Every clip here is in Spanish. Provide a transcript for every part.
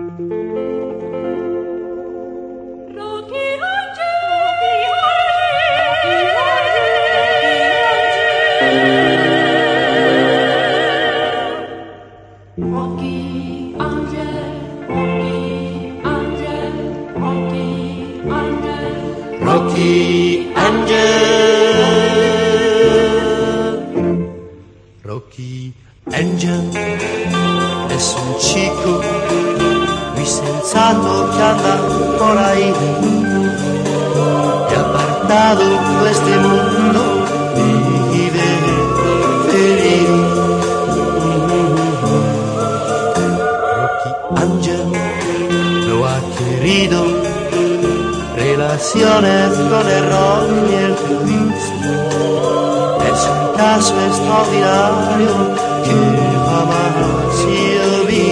Rocky Angel es un chico muy sensato que anda por ahí y apartado de este mundo vive feliz. Rocky Angel lo ha querido, relaciones con el rock y el periodismo. Es un caso extraordinario que jamás yo vi.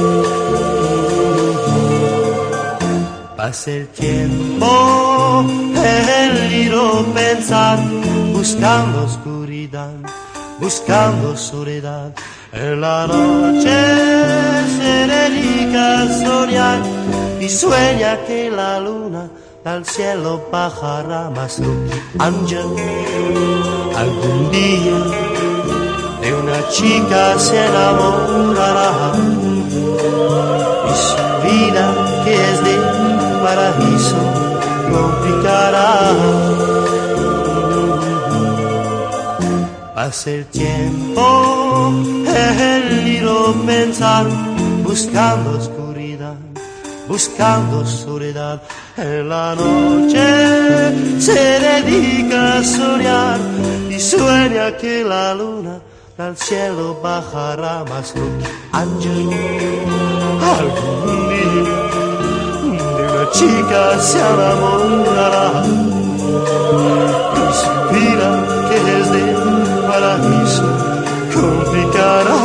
Pasa el tiempo, el libro pensar, buscando oscuridad, buscando soledad. En la noche se dedica a soñar y sueña que la luna al cielo bajará. Mas Rocky Angel algún día de una chica se enamorará y su vida, que es de paraíso, complicará. Pasa el tiempo, el libro pensar, buscando oscuridad, buscando soledad. En la noche se dedica a soñar y sueña que la luna al cielo bajará. Mas Rocky Angel algún día de una chica se enamorará y su vida, que es de paraíso, complicará.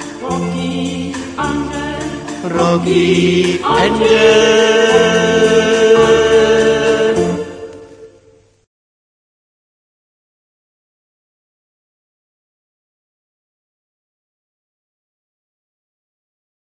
Rocky Angel.